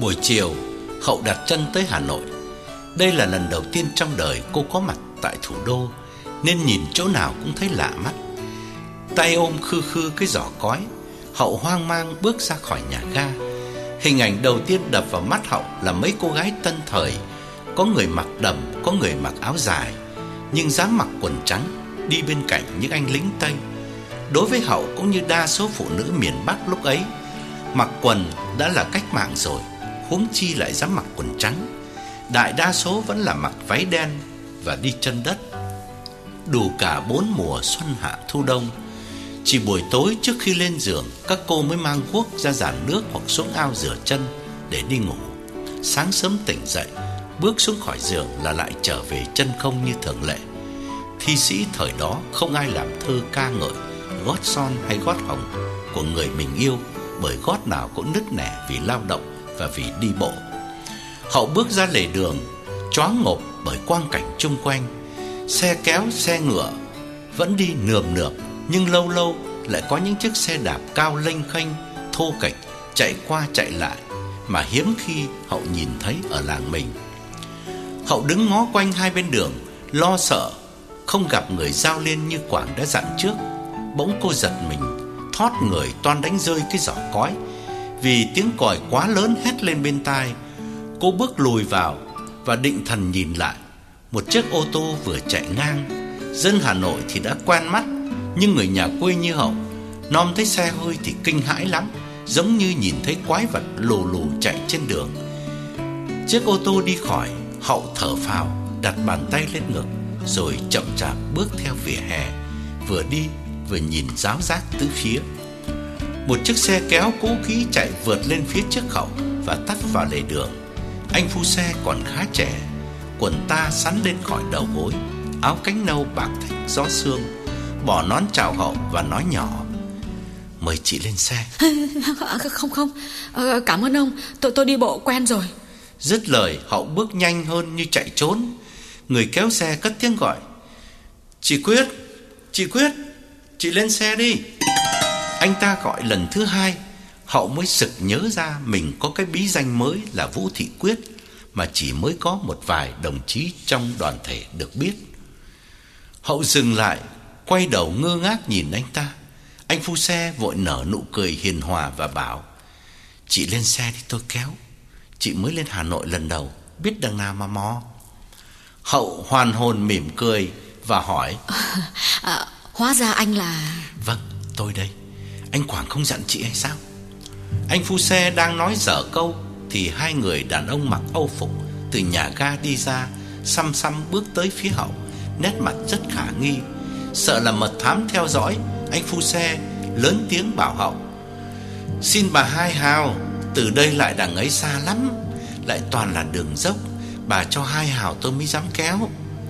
Buổi chiều, Hậu đặt chân tới Hà Nội. Đây là lần đầu tiên trong đời cô có mặt tại thủ đô, nên nhìn chỗ nào cũng thấy lạ mắt. Tay ôm khư khư cái giỏ cói, Hậu hoang mang bước ra khỏi nhà ga. Hình ảnh đầu tiên đập vào mắt Hậu là mấy cô gái tân thời, có người mặc đầm, có người mặc áo dài, nhưng dám mặc quần trắng, đi bên cạnh những anh lính Tây. Đối với Hậu cũng như đa số phụ nữ miền Bắc lúc ấy, mặc quần đã là cách mạng rồi, huống chi lại dám mặc quần trắng. Đại đa số vẫn là mặc váy đen và đi chân đất. Đủ cả 4 mùa xuân hạ thu đông. Chỉ buổi tối trước khi lên giường, các cô mới mang guốc ra giàn nước hoặc xuống ao rửa chân để đi ngủ. Sáng sớm tỉnh dậy, bước xuống khỏi giường là lại trở về chân không như thường lệ. Thi sĩ thời đó không ai làm thơ ca ngợi gót son hay gót hồng của người mình yêu, bởi gót nào cũng nứt nẻ vì lao động và vì đi bộ. Hậu bước ra lề đường, choáng ngộp bởi quang cảnh chung quanh. Xe kéo, xe ngựa vẫn đi nườm nượp, nhưng lâu lâu lại có những chiếc xe đạp cao lênh khênh, thô kệch chạy qua chạy lại mà hiếm khi Hậu nhìn thấy ở làng mình. Hậu đứng ngó quanh hai bên đường, lo sợ không gặp người giao liên như Quảng đã dặn trước. Bỗng cô giật mình, thót người toan đánh rơi cái giỏ cói, vì tiếng còi quá lớn hét lên bên tai. Cô bước lùi vào và định thần nhìn lại. Một chiếc ô tô vừa chạy ngang. Dân Hà Nội thì đã quen mắt, nhưng người nhà quê như Hậu nom thấy xe hơi thì kinh hãi lắm, giống như nhìn thấy quái vật lù lù chạy trên đường. Chiếc ô tô đi khỏi, Hậu thở phào, đặt bàn tay lên ngực, rồi chậm chạp bước theo vỉa hè, vừa đi vừa nhìn ráo rác tứ phía. Một chiếc xe kéo cũ kỹ chạy vượt lên phía trước Hậu và tắt vào lề đường. Anh phu xe còn khá trẻ, quần ta sắn lên khỏi đầu gối, áo cánh nâu bạc thạch gió sương, bỏ nón chào Hậu và nói nhỏ: "Mời chị lên xe." Không, cảm ơn ông, tôi đi bộ quen rồi. Dứt lời, Hậu bước nhanh hơn như chạy trốn. Người kéo xe cất tiếng gọi: Chị Quyết, chị lên xe đi." Anh ta gọi lần thứ hai, Hậu mới sực nhớ ra mình có cái bí danh mới là Vũ Thị Quyết, mà chỉ mới có một vài đồng chí trong đoàn thể được biết. Hậu dừng lại, quay đầu ngơ ngác nhìn anh ta. Anh phu xe vội nở nụ cười hiền hòa và bảo: "Chị lên xe đi tôi kéo. Chị mới lên Hà Nội lần đầu, biết đằng nào mà mò." Hậu hoàn hồn mỉm cười và hỏi: Hóa ra anh là... "Vâng, tôi đây. Anh Quảng không dặn chị hay sao?" Anh phu xe đang nói dở câu thì hai người đàn ông mặc âu phục từ nhà ga đi ra, xăm xăm bước tới phía Hậu, nét mặt rất khả nghi. Sợ là mật thám theo dõi, anh phu xe lớn tiếng bảo Hậu: "Xin bà hai hào, từ đây lại đằng ấy xa lắm, lại toàn là đường dốc, bà cho 2 hào tôi mới dám kéo."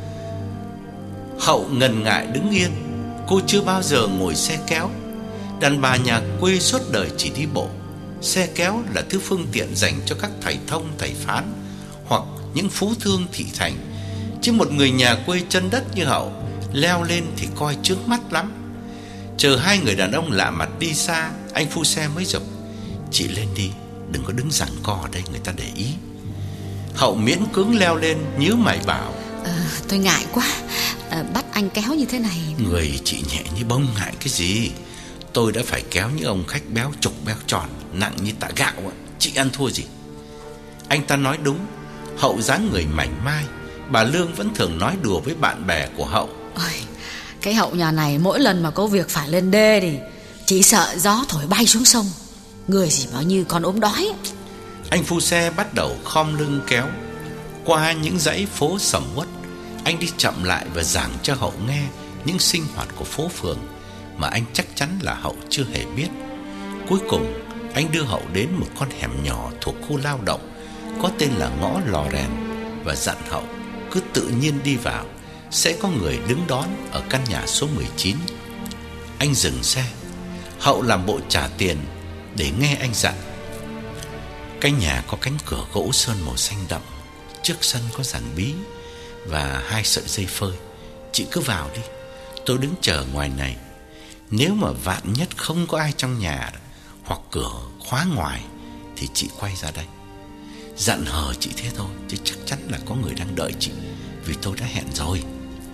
Hậu ngần ngại đứng yên. Cô chưa bao giờ ngồi xe kéo. Đàn bà nhà quê suốt đời chỉ đi bộ. Xe kéo là thứ phương tiện dành cho các thầy thông, thầy phán hoặc những phú thương thị thành. Chứ một người nhà quê chân đất như Hậu leo lên thì coi trước mắt lắm. Chờ hai người đàn ông lạ mặt đi xa, anh phu xe mới giục: "Chị lên đi, đừng có đứng giằng co ở đây người ta để ý." Hậu miễn cưỡng leo lên, nhíu mày bảo: Tôi ngại quá, bắt anh kéo như thế này. "Người chị nhẹ như bông, ngại cái gì? Tôi đã phải kéo những ông khách béo trục béo tròn, nặng như tạ gạo, chị ăn thua gì?" Anh ta nói đúng. Hậu dáng người mảnh mai. Bà Lương vẫn thường nói đùa với bạn bè của Hậu: Ôi, cái Hậu nhà này mỗi lần mà có việc phải lên đê thì chỉ sợ gió thổi bay xuống sông, người gì mà như con ốm đói. Anh phu xe bắt đầu khom lưng kéo. Qua những dãy phố sầm uất, anh đi chậm lại và giảng cho Hậu nghe những sinh hoạt của phố phường mà anh chắc chắn là Hậu chưa hề biết. Cuối cùng, anh đưa Hậu đến một con hẻm nhỏ thuộc khu lao động có tên là ngõ Lò Rèn và dặn Hậu cứ tự nhiên đi vào, sẽ có người đứng đón ở căn nhà số 19. Anh dừng xe. Hậu làm bộ trả tiền để nghe anh dặn. Cái nhà có cánh cửa gỗ sơn màu xanh đậm, trước sân có giàn bí và 2 sợi dây phơi. Chị cứ vào đi, tôi đứng chờ ngoài này. Nếu mà vạn nhất không có ai trong nhà hoặc cửa khóa ngoài thì chị quay ra đây. Dặn hờ chị thế thôi, chứ chắc chắn là có người đang đợi chị, vì tôi đã hẹn rồi.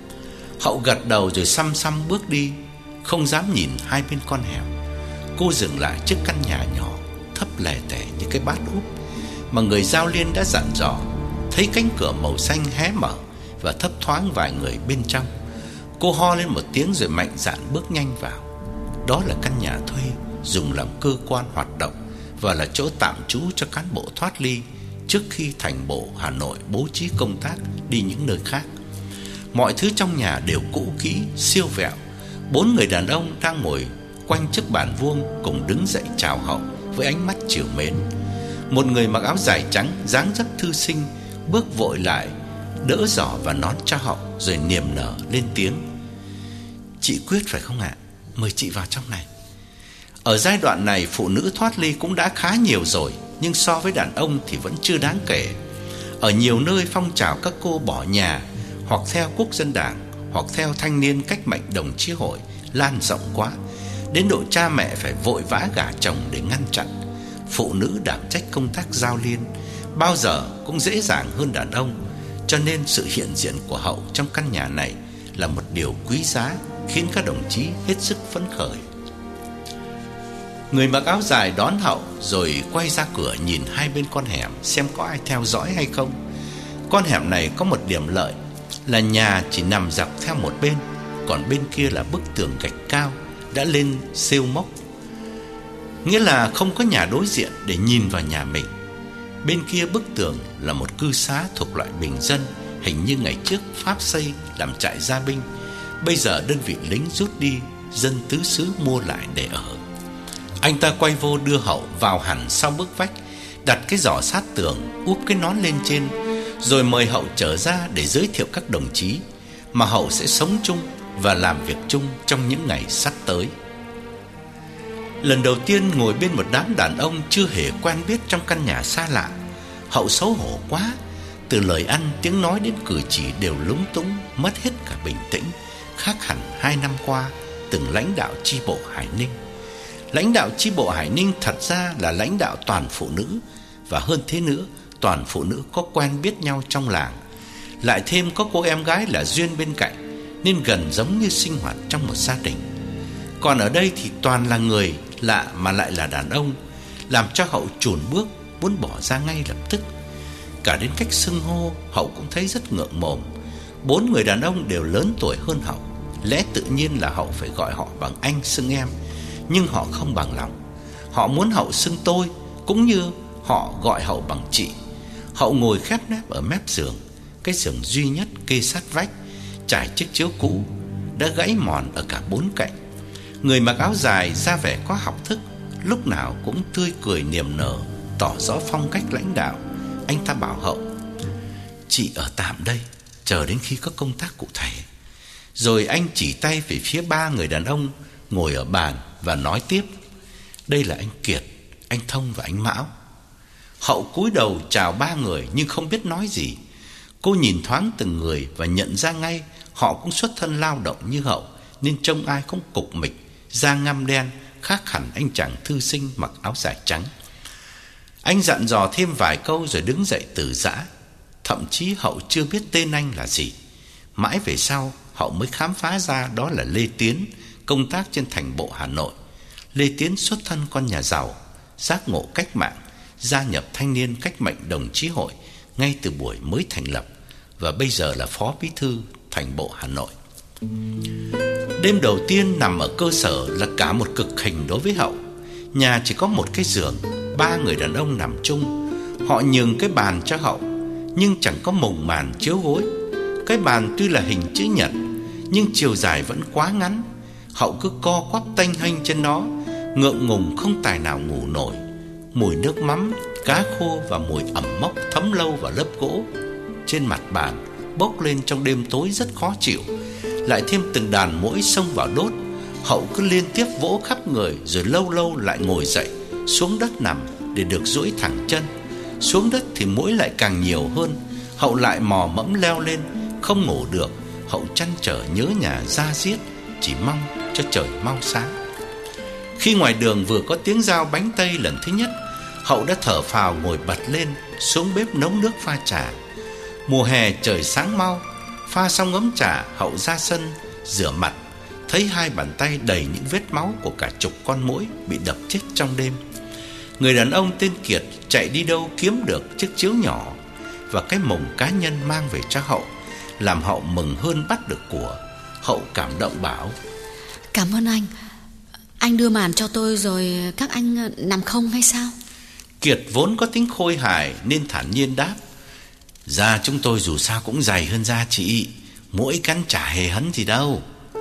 Hậu gật đầu rồi xăm xăm bước đi, không dám nhìn hai bên con hẻm. Cô dừng lại trước căn nhà nhỏ, thấp lè tè như cái bát úp mà người giao liên đã dặn dò. Thấy cánh cửa màu xanh hé mở và thấp thoáng vài người bên trong, cô ho lên một tiếng rồi mạnh dạn bước nhanh vào. Đó là căn nhà thuê dùng làm cơ quan hoạt động và là chỗ tạm trú cho cán bộ thoát ly trước khi thành bộ Hà Nội bố trí công tác đi những nơi khác. Mọi thứ trong nhà đều cũ kỹ, siêu vẹo. 4 người đàn ông đang ngồi quanh chiếc bàn vuông cùng đứng dậy chào Hậu với ánh mắt trìu mến. Một người mặc áo dài trắng, dáng dấp thư sinh, bước vội lại đỡ giỏ và nón cho Hậu, rồi niềm nở lên tiếng: "Chị Quyết phải không ạ? Mời chị vào trong này." Ở giai đoạn này, phụ nữ thoát ly cũng đã khá nhiều rồi, nhưng so với đàn ông thì vẫn chưa đáng kể. Ở nhiều nơi, phong trào các cô bỏ nhà hoặc theo quốc dân đảng hoặc theo thanh niên cách mạng đồng chí hội lan rộng quá, đến độ cha mẹ phải vội vã gả chồng để ngăn chặn. Phụ nữ đảm trách công tác giao liên bao giờ cũng dễ dàng hơn đàn ông, cho nên sự hiện diện của Hậu trong căn nhà này là một điều quý giá, khiến các đồng chí hết sức phấn khởi. Người mặc áo dài đón Hậu rồi quay ra cửa nhìn hai bên con hẻm xem có ai theo dõi hay không. Con hẻm này có một điểm lợi là nhà chỉ nằm dọc theo một bên, còn bên kia là bức tường gạch cao đã lên rêu mốc, nghĩa là không có nhà đối diện để nhìn vào nhà mình. Bên kia bức tường là một cư xá thuộc loại bình dân, hình như ngày trước Pháp xây làm trại gia binh, bây giờ đơn vị lính rút đi, dân tứ xứ mua lại để ở. Anh ta quay vô đưa Hậu vào hẳn sau bức vách, đặt cái giỏ sát tường, úp cái nón lên trên, rồi mời Hậu trở ra để giới thiệu các đồng chí mà Hậu sẽ sống chung và làm việc chung trong những ngày sắp tới. Lần đầu tiên ngồi bên một đám đàn ông chưa hề quen biết trong căn nhà xa lạ, Hậu xấu hổ quá. Từ lời ăn, tiếng nói đến cử chỉ đều lúng túng, mất hết cả bình tĩnh, khác hẳn 2 năm qua từng lãnh đạo chi bộ Hải Ninh. Lãnh đạo chi bộ Hải Ninh thật ra là lãnh đạo toàn phụ nữ, và hơn thế nữa, toàn phụ nữ có quen biết nhau trong làng. Lại thêm có cô em gái là Duyên bên cạnh, nên gần giống như sinh hoạt trong một gia đình. Còn ở đây thì toàn là người lạ mà lại là đàn ông, làm cho Hậu chùn bước, muốn bỏ ra ngay lập tức. Cả đến cách xưng hô, Hậu cũng thấy rất ngượng mồm. 4 người đàn ông đều lớn tuổi hơn Hậu, lẽ tự nhiên là Hậu phải gọi họ bằng anh xưng em, nhưng họ không bằng lòng. Họ muốn Hậu xưng tôi, cũng như họ gọi Hậu bằng chị. Hậu ngồi khép nép ở mép giường, cái giường duy nhất kê sát vách, trải chiếc chiếu cũ đã gãy mòn ở cả 4 cạnh. Người mặc áo dài ra vẻ có học thức, lúc nào cũng tươi cười niềm nở, tỏ rõ phong cách lãnh đạo. Anh ta bảo Hậu: "Chị ở tạm đây, chờ đến khi có công tác cụ thể." Rồi anh chỉ tay về phía 3 người đàn ông ngồi ở bàn và nói tiếp: "Đây là anh Kiệt, anh Thông và anh Mão." Hậu cúi đầu chào 3 người nhưng không biết nói gì. Cô nhìn thoáng từng người và nhận ra ngay họ cũng xuất thân lao động như Hậu, nên trông ai cũng cục mịch, da ngăm đen, khác hẳn anh chàng thư sinh mặc áo dài trắng. Anh dặn dò thêm vài câu rồi đứng dậy từ giã. Thậm chí Hậu chưa biết tên anh là gì. Mãi về sau Hậu mới khám phá ra đó là Lê Tiến, công tác trên thành bộ Hà Nội. Lê Tiến xuất thân con nhà giàu, giác ngộ cách mạng, gia nhập thanh niên cách mạng đồng chí hội ngay từ buổi mới thành lập, và bây giờ là phó bí thư thành bộ Hà Nội. Đêm đầu tiên nằm ở cơ sở là cả một cực hình đối với Hậu. Nhà chỉ có một cái giường, 3 người đàn ông nằm chung. Họ nhường cái bàn cho Hậu, nhưng chẳng có mùng màn chiếu gối. Cái bàn tuy là hình chữ nhật, nhưng chiều dài vẫn quá ngắn. Hậu cứ co quắp tênh hênh trên nó, ngượng ngùng không tài nào ngủ nổi. Mùi nước mắm, cá khô và mùi ẩm mốc thấm lâu vào lớp gỗ trên mặt bàn bốc lên trong đêm tối rất khó chịu. Lại thêm từng đàn muỗi xông vào đốt, Hậu cứ liên tiếp vỗ khắp người, rồi lâu lâu lại ngồi dậy xuống đất nằm để được duỗi thẳng chân. Xuống đất thì muỗi lại càng nhiều hơn. Hậu lại mò mẫm leo lên, không ngủ được. Hậu trăn trở nhớ nhà da diết, chỉ mong cho trời mau sáng. Khi ngoài đường vừa có tiếng dao bánh tây lần thứ nhất, Hậu đã thở phào ngồi bật lên, xuống bếp nấu nước pha trà. Mùa hè trời sáng mau, pha xong ấm trà, Hậu ra sân rửa mặt, thấy hai bàn tay đầy những vết máu của cả chục con muỗi bị đập chết trong đêm. Người đàn ông tên Kiệt chạy đi đâu kiếm được chiếc chiếu nhỏ và cái mồng cá nhân mang về cho Hậu, làm Hậu mừng hơn bắt được của. Hậu cảm động bảo: Cảm ơn anh đưa màn cho tôi rồi các anh nằm không hay sao? Kiệt vốn có tính khôi hài nên thản nhiên đáp: Da chúng tôi dù sao cũng dày hơn da chị, muỗi cắn chả hề hấn gì đâu.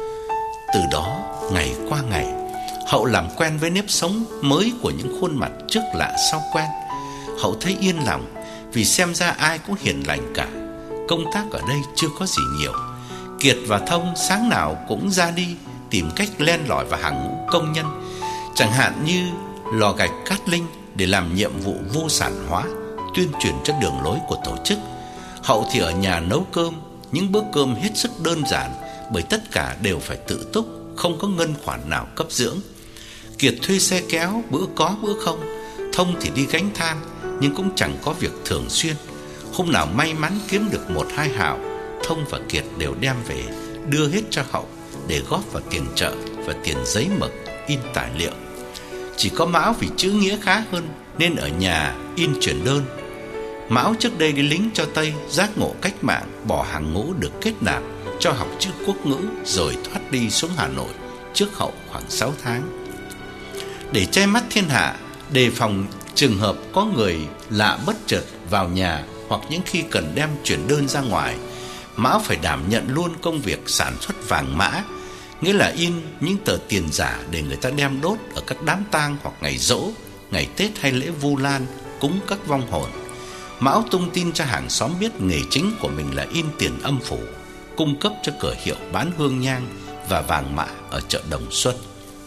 Từ đó ngày qua ngày, Hậu làm quen với nếp sống mới của những khuôn mặt trước lạ sau quen. Hậu thấy yên lòng vì xem ra ai cũng hiền lành cả. Công tác ở đây chưa có gì nhiều. Kiệt và Thông sáng nào cũng ra đi tìm cách len lỏi vào hàng ngũ công nhân, chẳng hạn như lò gạch Cát Linh để làm nhiệm vụ vô sản hóa, tuyên truyền cho đường lối của tổ chức. Hậu thì ở nhà nấu cơm, những bữa cơm hết sức đơn giản bởi tất cả đều phải tự túc, không có ngân khoản nào cấp dưỡng. Kiệt thuê xe kéo, bữa có bữa không. Thông thì đi gánh than nhưng cũng chẳng có việc thường xuyên. Hôm nào may mắn kiếm được 1-2 hào, Thông và Kiệt đều đem về đưa hết cho Hậu để góp vào tiền chợ và tiền giấy mực in tài liệu. Chỉ có Mão vì chữ nghĩa khá hơn nên ở nhà in chuyển đơn. Mão trước đây đi lính cho Tây, giác ngộ cách mạng, bỏ hàng ngũ được kết nạp, cho học chữ quốc ngữ rồi thoát đi xuống Hà Nội trước Hậu khoảng 6 tháng. Để che mắt thiên hạ, đề phòng trường hợp có người lạ bất chợt vào nhà hoặc những khi cần đem chuyển đơn ra ngoài, Mão phải đảm nhận luôn công việc sản xuất vàng mã, nghĩa là in những tờ tiền giả để người ta đem đốt ở các đám tang hoặc ngày giỗ, ngày Tết hay lễ Vu Lan cúng các vong hồn. Mão tung tin cho hàng xóm biết nghề chính của mình là in tiền âm phủ, cung cấp cho cửa hiệu bán hương nhang và vàng mã ở chợ Đồng Xuân.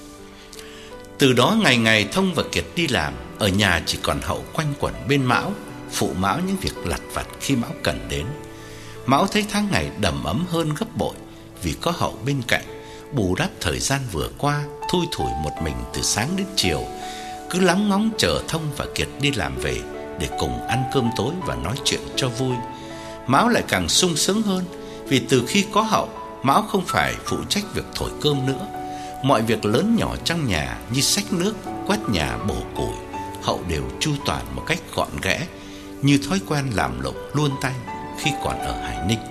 Từ đó ngày ngày Thông và Kiệt đi làm, ở nhà chỉ còn Hậu quanh quẩn bên Mão, phụ Mão những việc lặt vặt khi Mão cần đến. Mão thấy tháng ngày đầm ấm hơn gấp bội vì có Hậu bên cạnh, bù đắp thời gian vừa qua thui thủi một mình từ sáng đến chiều, cứ lóng ngóng chờ Thông và Kiệt đi làm về để cùng ăn cơm tối và nói chuyện cho vui. Mão lại càng sung sướng hơn vì từ khi có Hậu, Mão không phải phụ trách việc thổi cơm nữa. Mọi việc lớn nhỏ trong nhà như xách nước, quét nhà, bổ củi, Hậu đều chu toàn một cách gọn ghẽ, như thói quen làm lụng luôn tay khi còn ở Hải Ninh.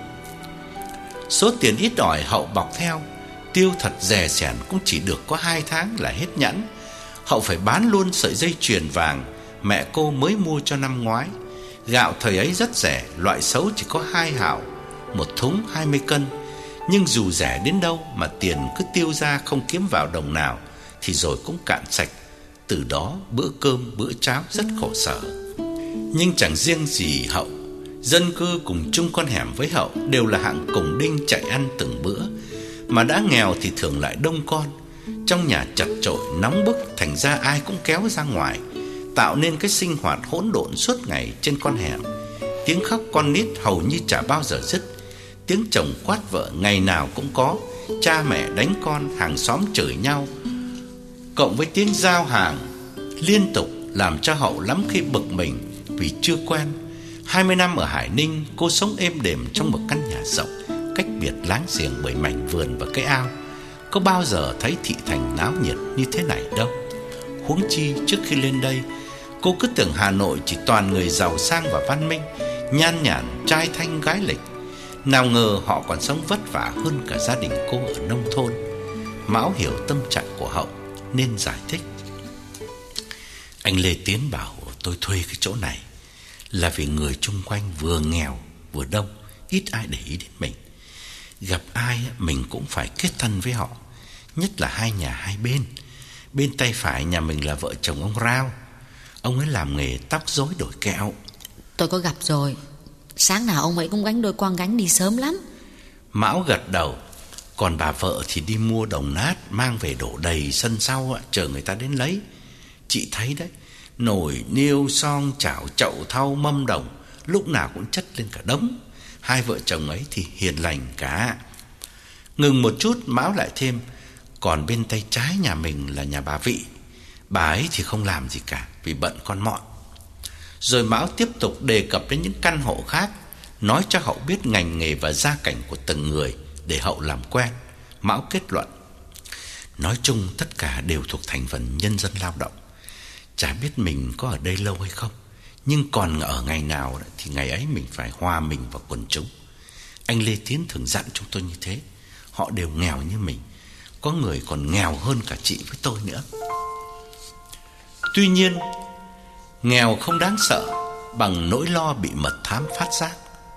Số tiền ít ỏi Hậu bọc theo, tiêu thật rẻ sẻn cũng chỉ được có 2 tháng là hết nhẵn. Hậu phải bán luôn sợi dây chuyền vàng mẹ cô mới mua cho năm ngoái. Gạo thời ấy rất rẻ, loại xấu chỉ có 2 hào, một thúng 20 cân. Nhưng dù rẻ đến đâu mà tiền cứ tiêu ra không kiếm vào đồng nào thì rồi cũng cạn sạch. Từ đó bữa cơm bữa cháo rất khổ sở. Nhưng chẳng riêng gì Hậu, dân cư cùng chung con hẻm với Hậu đều là hạng cùng đinh chạy ăn từng bữa. Mà đã nghèo thì thường lại đông con, trong nhà chật chội nóng bức, thành ra ai cũng kéo ra ngoài, tạo nên cái sinh hoạt hỗn độn suốt ngày trên con hẻm. Tiếng khóc con nít hầu như chả bao giờ dứt, tiếng chồng quát vợ ngày nào cũng có, cha mẹ đánh con, hàng xóm chửi nhau, cộng với tiếng giao hàng liên tục làm cho Hậu lắm khi bực mình vì chưa quen. 20 năm ở Hải Ninh, cô sống êm đềm trong một căn nhà rộng, cách biệt láng giềng bởi mảnh vườn và cái ao. Có bao giờ thấy thị thành náo nhiệt như thế này đâu. Huống chi trước khi lên đây, cô cứ tưởng Hà Nội chỉ toàn người giàu sang và văn minh, nhan nhản, trai thanh gái lịch. Nào ngờ họ còn sống vất vả hơn cả gia đình cô ở nông thôn. Mão hiểu tâm trạng của Hậu nên giải thích: Anh Lê Tiến bảo tôi thuê cái chỗ này là vì người chung quanh vừa nghèo vừa đông, ít ai để ý đến mình. Gặp ai mình cũng phải kết thân với họ, nhất là hai nhà hai bên. Bên tay phải nhà mình là vợ chồng ông Rao, ông ấy làm nghề tóc rối đổi kẹo. Tôi có gặp rồi, sáng nào ông ấy cũng gánh đôi quang gánh đi sớm lắm. Mão gật đầu. Còn bà vợ thì đi mua đồng nát mang về đổ đầy sân sau, chờ người ta đến lấy. Chị thấy đấy, nồi niêu son chảo chậu thau mâm đồng lúc nào cũng chất lên cả đống. Hai vợ chồng ấy thì hiền lành cả. Ngừng một chút, Mão lại thêm: Còn bên tay trái nhà mình là nhà bà Vị, bà ấy thì không làm gì cả vì bận con mọn. Rồi Mão tiếp tục đề cập đến những căn hộ khác, nói cho Hậu biết ngành nghề và gia cảnh của từng người để Hậu làm quen. Mão kết luận: nói chung tất cả đều thuộc thành phần nhân dân lao động. Chả biết mình có ở đây lâu hay không, nhưng còn ở ngày nào thì ngày ấy mình phải hòa mình vào quần chúng. Anh Lê Tiến thường dặn chúng tôi như thế. Họ đều nghèo như mình, có người còn nghèo hơn cả chị với tôi nữa. Tuy nhiên, nghèo không đáng sợ bằng nỗi lo bị mật thám phát giác.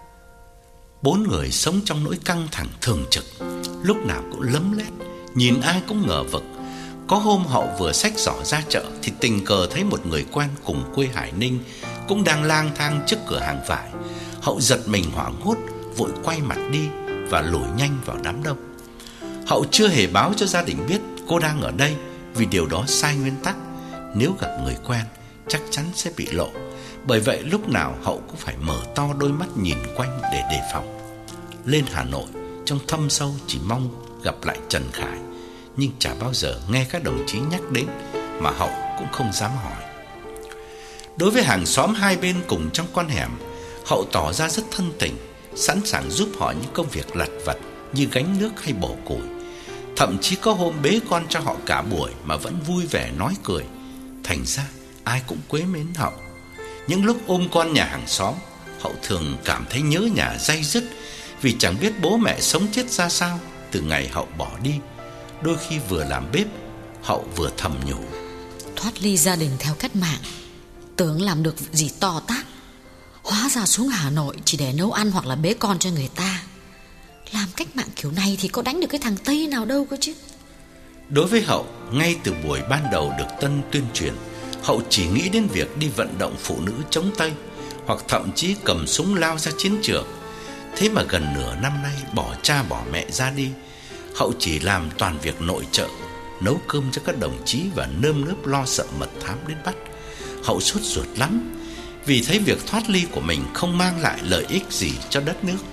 4 người sống trong nỗi căng thẳng thường trực, lúc nào cũng lấm lét, nhìn ai cũng ngờ vực. Có hôm Hậu vừa xách giỏ ra chợ thì tình cờ thấy một người quen cùng quê Hải Ninh cũng đang lang thang trước cửa hàng vải. Hậu giật mình hoảng hốt, vội quay mặt đi và lủi nhanh vào đám đông. Hậu chưa hề báo cho gia đình biết cô đang ở đây, vì điều đó sai nguyên tắc. Nếu gặp người quen chắc chắn sẽ bị lộ. Bởi vậy lúc nào Hậu cũng phải mở to đôi mắt nhìn quanh để đề phòng. Lên Hà Nội, trong thâm sâu chỉ mong gặp lại Trần Khải, nhưng chả bao giờ nghe các đồng chí nhắc đến, mà Hậu cũng không dám hỏi. Đối với hàng xóm hai bên cùng trong con hẻm, Hậu tỏ ra rất thân tình, sẵn sàng giúp họ những công việc lặt vặt như gánh nước hay bổ củi. Thậm chí có hôm bế con cho họ cả buổi mà vẫn vui vẻ nói cười. Thành ra ai cũng quý mến Hậu. Những lúc ôm con nhà hàng xóm, Hậu thường cảm thấy nhớ nhà day dứt, vì chẳng biết bố mẹ sống chết ra sao từ ngày Hậu bỏ đi. Đôi khi vừa làm bếp, Hậu vừa thầm nhủ: thoát ly gia đình theo cách mạng, tưởng làm được gì to tát, hóa ra xuống Hà Nội chỉ để nấu ăn hoặc là bế con cho người ta. Làm cách mạng kiểu này thì có đánh được cái thằng Tây nào đâu cơ chứ. Đối với Hậu, ngay từ buổi ban đầu được Tân tuyên truyền, Hậu chỉ nghĩ đến việc đi vận động phụ nữ chống Tây, hoặc thậm chí cầm súng lao ra chiến trường. Thế mà gần nửa năm nay bỏ cha bỏ mẹ ra đi, Hậu chỉ làm toàn việc nội trợ, nấu cơm cho các đồng chí và nơm nớp lo sợ mật thám đến bắt. Hậu sốt ruột lắm, vì thấy việc thoát ly của mình không mang lại lợi ích gì cho đất nước.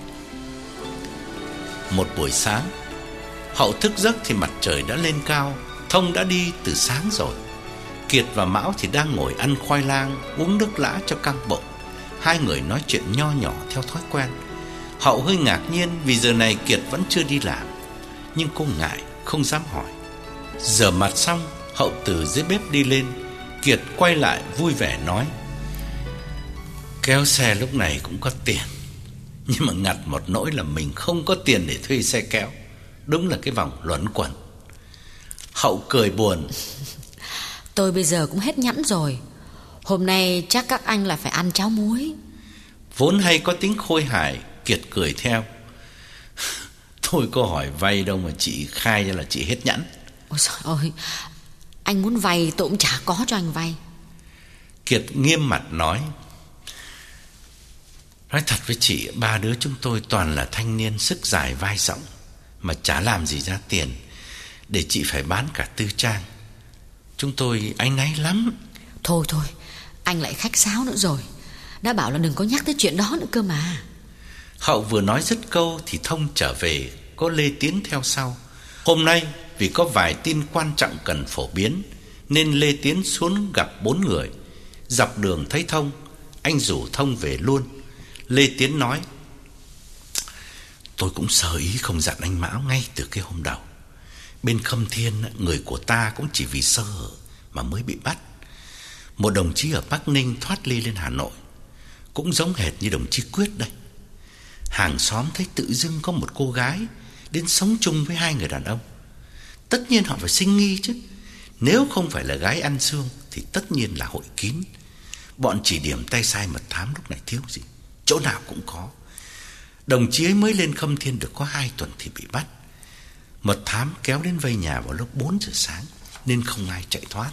Một buổi sáng, Hậu thức giấc thì mặt trời đã lên cao. Thông đã đi từ sáng rồi. Kiệt và Mão thì đang ngồi ăn khoai lang, uống nước lã cho căng bụng. Hai người nói chuyện nho nhỏ theo thói quen. Hậu hơi ngạc nhiên vì giờ này Kiệt vẫn chưa đi làm, nhưng cô ngại không dám hỏi. Rửa mặt xong, Hậu từ dưới bếp đi lên. Kiệt quay lại vui vẻ nói: kéo xe lúc này cũng có tiền, nhưng mà ngặt một nỗi là mình không có tiền để thuê xe kéo. Đúng là cái vòng luẩn quẩn. Hậu cười buồn: tôi bây giờ cũng hết nhẵn rồi. Hôm nay chắc các anh là phải ăn cháo muối. Vốn hay có tính khôi hài, Kiệt cười theo: tôi có hỏi vay đâu mà chị khai ra là chị hết nhẵn. Ôi trời ơi, anh muốn vay tôi cũng chả có cho anh vay. Kiệt nghiêm mặt nói thật với chị, ba đứa chúng tôi toàn là thanh niên sức dài vai rộng, mà chả làm gì ra tiền để chị phải bán cả tư trang. Chúng tôi áy náy lắm. Thôi, anh lại khách sáo nữa rồi. Đã bảo là đừng có nhắc tới chuyện đó nữa cơ mà. Hậu vừa nói dứt câu thì Thông trở về, có Lê Tiến theo sau. Hôm nay vì có vài tin quan trọng cần phổ biến, nên Lê Tiến xuống gặp 4 người. Dọc đường thấy Thông, anh rủ Thông về luôn. Lê Tiến nói: tôi cũng sơ ý không dặn anh Mão ngay từ cái hôm đầu. Bên Khâm Thiên, người của ta cũng chỉ vì sơ hở mà mới bị bắt. Một đồng chí ở Bắc Ninh thoát ly lên Hà Nội, cũng giống hệt như đồng chí Quyết đây. Hàng xóm thấy tự dưng có một cô gái đến sống chung với 2 người đàn ông, tất nhiên họ phải sinh nghi chứ. Nếu không phải là gái ăn xương thì tất nhiên là hội kín. Bọn chỉ điểm tay sai mật thám lúc này thiếu gì, chỗ nào cũng có. Đồng chí ấy mới lên Khâm Thiên được có 2 tuần thì bị bắt. Mật thám kéo đến vây nhà vào lúc 4 giờ sáng, nên không ai chạy thoát.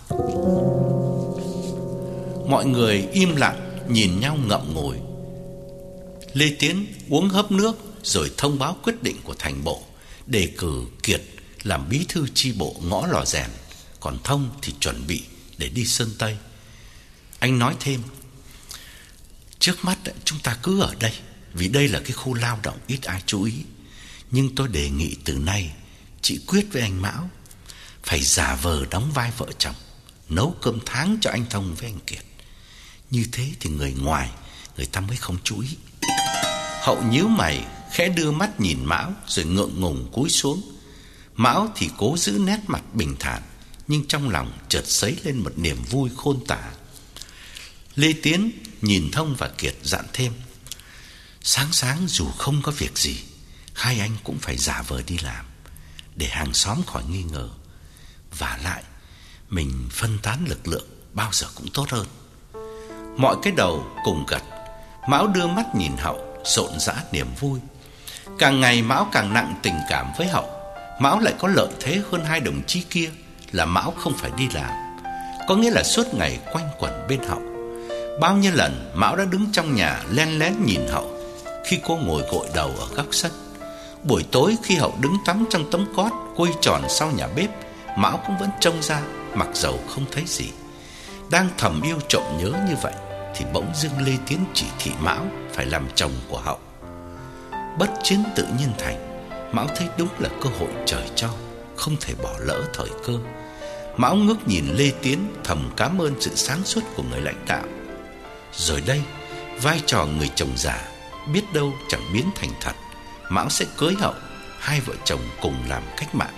Mọi người im lặng nhìn nhau ngậm ngùi. Lê Tiến uống hớp nước rồi thông báo quyết định của thành bộ, đề cử Kiệt làm bí thư chi bộ ngõ Lò Rèn, còn Thông thì chuẩn bị để đi Sơn Tây. Anh nói thêm: trước mắt chúng ta cứ ở đây, vì đây là cái khu lao động ít ai chú ý. Nhưng tôi đề nghị từ nay chị Quyết với anh Mão phải giả vờ đóng vai vợ chồng, nấu cơm tháng cho anh Thông với anh Kiệt. Như thế thì người ngoài người ta mới không chú ý. Hậu nhíu mày, khẽ đưa mắt nhìn Mão rồi ngượng ngùng cúi xuống. Mão thì cố giữ nét mặt bình thản, nhưng trong lòng chợt dấy lên một niềm vui khôn tả. Lê Tiến nhìn Thông và Kiệt dặn thêm: sáng sáng dù không có việc gì, hai anh cũng phải giả vờ đi làm, để hàng xóm khỏi nghi ngờ. Vả lại, mình phân tán lực lượng bao giờ cũng tốt hơn. Mọi cái đầu cùng gật. Mão đưa mắt nhìn Hậu, rộn rã niềm vui. Càng ngày Mão càng nặng tình cảm với Hậu. Mão lại có lợi thế hơn hai đồng chí kia là Mão không phải đi làm, có nghĩa là suốt ngày quanh quẩn bên Hậu. Bao nhiêu lần Mão đã đứng trong nhà len lén nhìn Hậu khi cô ngồi gội đầu ở góc sân. Buổi tối khi Hậu đứng tắm trong tấm cót quây tròn sau nhà bếp, Mão cũng vẫn trông ra, mặc dầu không thấy gì. Đang thầm yêu trộm nhớ như vậy thì bỗng dưng Lê Tiến chỉ thị Mão phải làm chồng của Hậu. Bất chiến tự nhiên thành, Mão thấy đúng là cơ hội trời cho, không thể bỏ lỡ thời cơ. Mão ngước nhìn Lê Tiến, thầm cảm ơn sự sáng suốt của người lãnh đạo. Rồi đây, vai trò người chồng già biết đâu chẳng biến thành thật. Mão sẽ cưới Hậu, hai vợ chồng cùng làm cách mạng.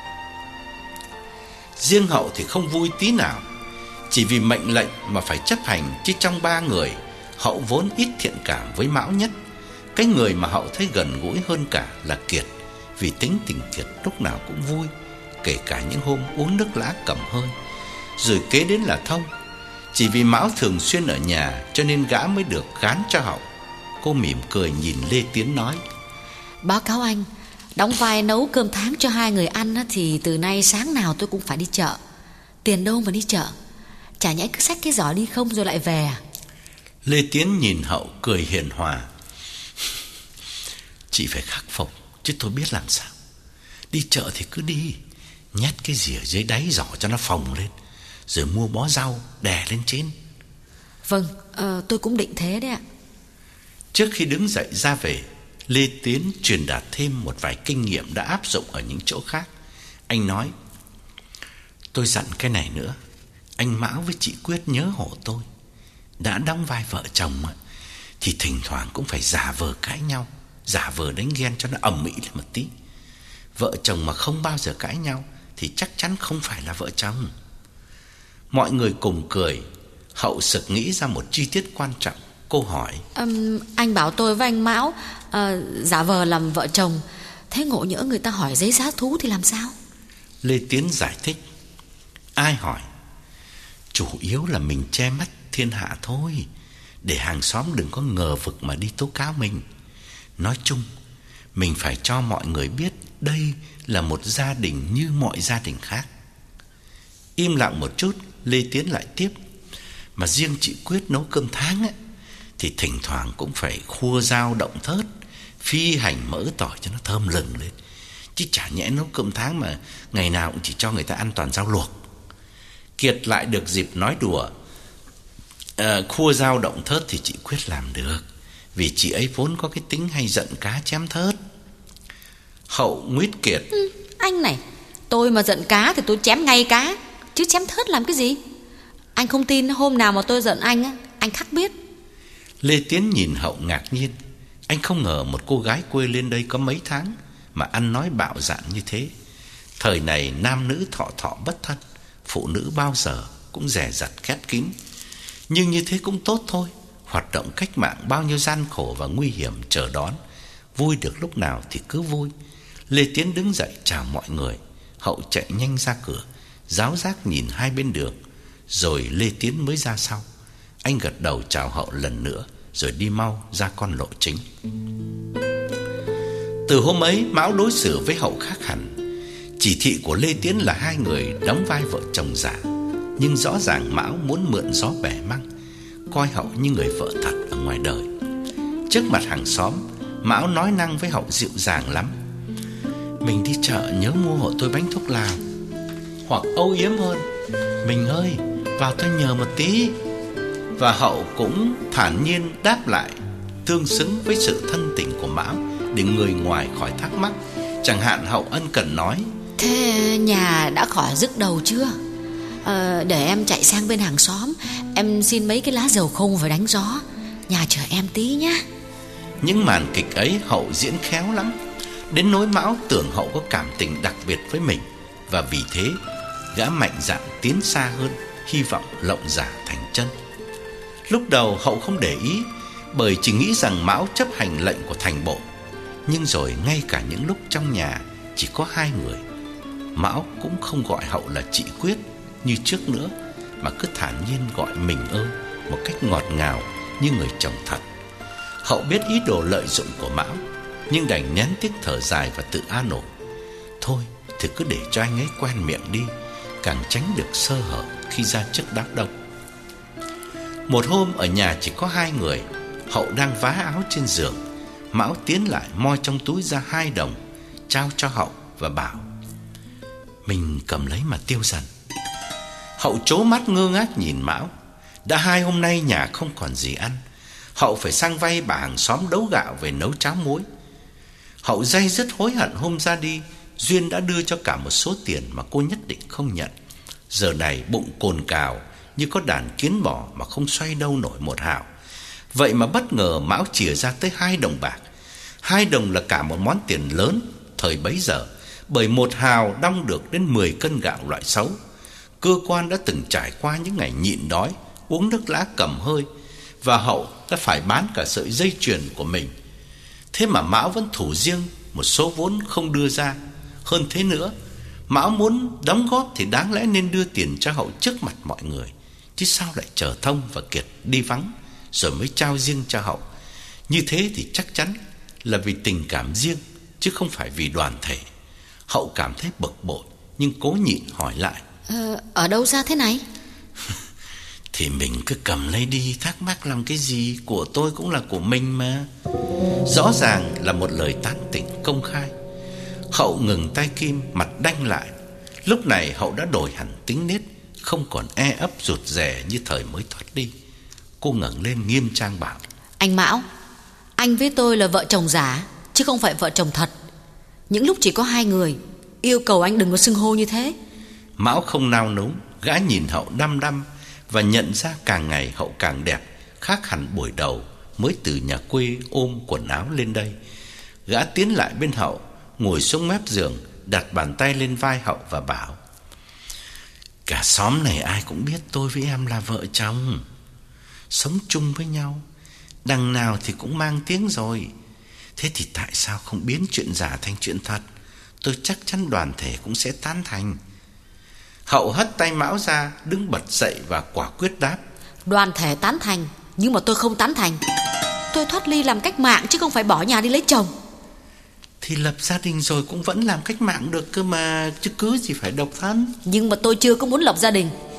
Riêng Hậu thì không vui tí nào, chỉ vì mệnh lệnh mà phải chấp hành. Chứ trong ba người, Hậu vốn ít thiện cảm với Mão nhất. Cái người mà Hậu thấy gần gũi hơn cả là Kiệt, vì tính tình Kiệt lúc nào cũng vui, kể cả những hôm uống nước lã cầm hơi. Rồi kế đến là Thông. Chỉ vì Mão thường xuyên ở nhà cho nên gã mới được gán cho Hậu. Cô mỉm cười nhìn Lê Tiến nói: báo cáo anh, đóng vai nấu cơm tháng cho hai người ăn thì từ nay sáng nào tôi cũng phải đi chợ. Tiền đâu mà đi chợ, chả nhẽ cứ xách cái giỏ đi không rồi lại về à? Lê Tiến nhìn Hậu cười hiền hòa: chị phải khắc phục, chứ tôi biết làm sao. Đi chợ thì cứ đi, nhét cái gì ở dưới đáy giỏ cho nó phồng lên, rồi mua bó rau đè lên trên. Vâng, tôi cũng định thế đấy ạ. Trước khi đứng dậy ra về, Lê Tiến truyền đạt thêm một vài kinh nghiệm đã áp dụng ở những chỗ khác. Anh nói: tôi dặn cái này nữa, anh Mão với chị Quyết nhớ hộ tôi. Đã đóng vai vợ chồng thì thỉnh thoảng cũng phải giả vờ cãi nhau, giả vờ đánh ghen cho nó ầm ĩ lên một tí. Vợ chồng mà không bao giờ cãi nhau thì chắc chắn không phải là vợ chồng. Mọi người cùng cười. Hậu sực nghĩ ra một chi tiết quan trọng. Cô hỏi: anh bảo tôi với anh Mão giả vờ làm vợ chồng, thế ngộ nhỡ người ta hỏi giấy giá thú thì làm sao? Lê Tiến giải thích: ai hỏi, chủ yếu là mình che mắt thiên hạ thôi, để hàng xóm đừng có ngờ vực mà đi tố cáo mình. Nói chung, mình phải cho mọi người biết đây là một gia đình như mọi gia đình khác. Im lặng một chút, Lê Tiến lại tiếp: mà riêng chị Quyết nấu cơm tháng thì thỉnh thoảng cũng phải khua dao động thớt, phi hành mỡ tỏi cho nó thơm lừng lên. Chứ chả nhẽ nấu cơm tháng mà ngày nào cũng chỉ cho người ta ăn toàn rau luộc. Kiệt lại được dịp nói đùa: khua dao động thớt thì chị Quyết làm được, vì chị ấy vốn có cái tính hay giận cá chém thớt. Hậu nguyết Kiệt: anh này, tôi mà giận cá thì tôi chém ngay cá, chứ chém thớt làm cái gì? Anh không tin hôm nào mà tôi giận anh khắc biết. Lê Tiến nhìn Hậu ngạc nhiên. Anh không ngờ một cô gái quê lên đây có mấy tháng mà ăn nói bạo dạn như thế. Thời này nam nữ thọ thọ bất thân, phụ nữ bao giờ cũng dè dặt khép kín. Nhưng như thế cũng tốt thôi. Hoạt động cách mạng bao nhiêu gian khổ và nguy hiểm chờ đón, vui được lúc nào thì cứ vui. Lê Tiến đứng dậy chào mọi người. Hậu chạy nhanh ra cửa, giáo giác nhìn hai bên đường. Rồi Lê Tiến mới ra sau. Anh gật đầu chào Hậu lần nữa, rồi đi mau ra con lộ chính. Từ hôm ấy, Mão đối xử với Hậu khác hẳn. Chỉ thị của Lê Tiến là hai người đóng vai vợ chồng giả, nhưng rõ ràng Mão muốn mượn gió bẻ măng, coi Hậu như người vợ thật ở ngoài đời. Trước mặt hàng xóm, Mão nói năng với Hậu dịu dàng lắm: mình đi chợ nhớ mua hộ tôi bánh thuốc lào. Hoặc âu yếm hơn: mình ơi, vào tôi nhờ một tí. Và Hậu cũng thản nhiên đáp lại, tương xứng với sự thân tình của Mão, để người ngoài khỏi thắc mắc. Chẳng hạn Hậu ân cần nói: thế nhà đã khỏi rức đầu chưa? Để em chạy sang bên hàng xóm, em xin mấy cái lá dầu khung và đánh gió. Nhà chờ em tí nhé. Những màn kịch ấy Hậu diễn khéo lắm, đến nỗi Mão tưởng Hậu có cảm tình đặc biệt với mình, và vì thế gã mạnh dạn tiến xa hơn, hy vọng lộng giả thành chân. Lúc đầu Hậu không để ý, bởi chỉ nghĩ rằng Mão chấp hành lệnh của thành bộ. Nhưng rồi ngay cả những lúc trong nhà chỉ có hai người, Mão cũng không gọi Hậu là chị Quyết như trước nữa, mà cứ thản nhiên gọi mình ơi một cách ngọt ngào như người chồng thật. Hậu biết ý đồ lợi dụng của Mão, nhưng đành nén tiếc thở dài và tự an ủi. Thôi thì cứ để cho anh ấy quen miệng đi, càng tránh được sơ hở khi ra trước đám đông. Một hôm ở nhà chỉ có hai người, Hậu đang vá áo trên giường. Mão tiến lại moi trong túi ra 2 đồng, trao cho Hậu và bảo: mình cầm lấy mà tiêu dần. Hậu trố mắt ngơ ngác nhìn Mão. Đã 2 hôm nay nhà không còn gì ăn, Hậu phải sang vay bà hàng xóm đấu gạo về nấu cháo muối. Hậu day dứt hối hận hôm ra đi, Duyên đã đưa cho cả một số tiền mà cô nhất định không nhận. Giờ này bụng cồn cào như có đàn kiến bò mà không xoay đâu nổi một hào. Vậy mà bất ngờ Mão chìa ra tới 2 đồng bạc. 2 đồng là cả một món tiền lớn thời bấy giờ, bởi 1 hào đong được đến 10 cân gạo loại xấu. Cơ quan đã từng trải qua những ngày nhịn đói, uống nước lã cầm hơi, và Hậu đã phải bán cả sợi dây chuyền của mình. Thế mà Mão vẫn thủ riêng một số vốn không đưa ra. Hơn thế nữa, Mão muốn đóng góp thì đáng lẽ nên đưa tiền cho Hậu trước mặt mọi người, chứ sao lại chờ Thông và Kiệt đi vắng rồi mới trao riêng cho Hậu. Như thế thì chắc chắn là vì tình cảm riêng, chứ không phải vì đoàn thể. Hậu cảm thấy bực bội, nhưng cố nhịn hỏi lại: Ở đâu ra thế này? Thì mình cứ cầm lấy đi, thắc mắc làm cái gì, của tôi cũng là của mình mà. Rõ ràng là một lời tán tỉnh công khai. Hậu ngừng tay kim, mặt đanh lại. Lúc này Hậu đã đổi hẳn tính nết, không còn e ấp rụt rè như thời mới thoát đi. Cô ngẩng lên nghiêm trang bảo: Anh Mão, anh với tôi là vợ chồng giả, chứ không phải vợ chồng thật. Những lúc chỉ có 2 người, yêu cầu anh đừng có xưng hô như thế. Mão không nao núng, gã nhìn Hậu đăm đăm và nhận ra càng ngày Hậu càng đẹp, khác hẳn buổi đầu mới từ nhà quê ôm quần áo lên đây. Gã tiến lại bên Hậu, ngồi xuống mép giường, đặt bàn tay lên vai Hậu và bảo: Cả xóm này ai cũng biết tôi với em là vợ chồng, sống chung với nhau, đằng nào thì cũng mang tiếng rồi. Thế thì tại sao không biến chuyện giả thành chuyện thật? Tôi chắc chắn đoàn thể cũng sẽ tán thành. Hậu hất tay Mão ra, đứng bật dậy và quả quyết đáp: Đoàn thể tán thành, nhưng mà tôi không tán thành. Tôi thoát ly làm cách mạng chứ không phải bỏ nhà đi lấy chồng. Thì lập gia đình rồi cũng vẫn làm cách mạng được cơ mà, chứ cứ gì phải độc thân. Nhưng mà tôi chưa có muốn lập gia đình.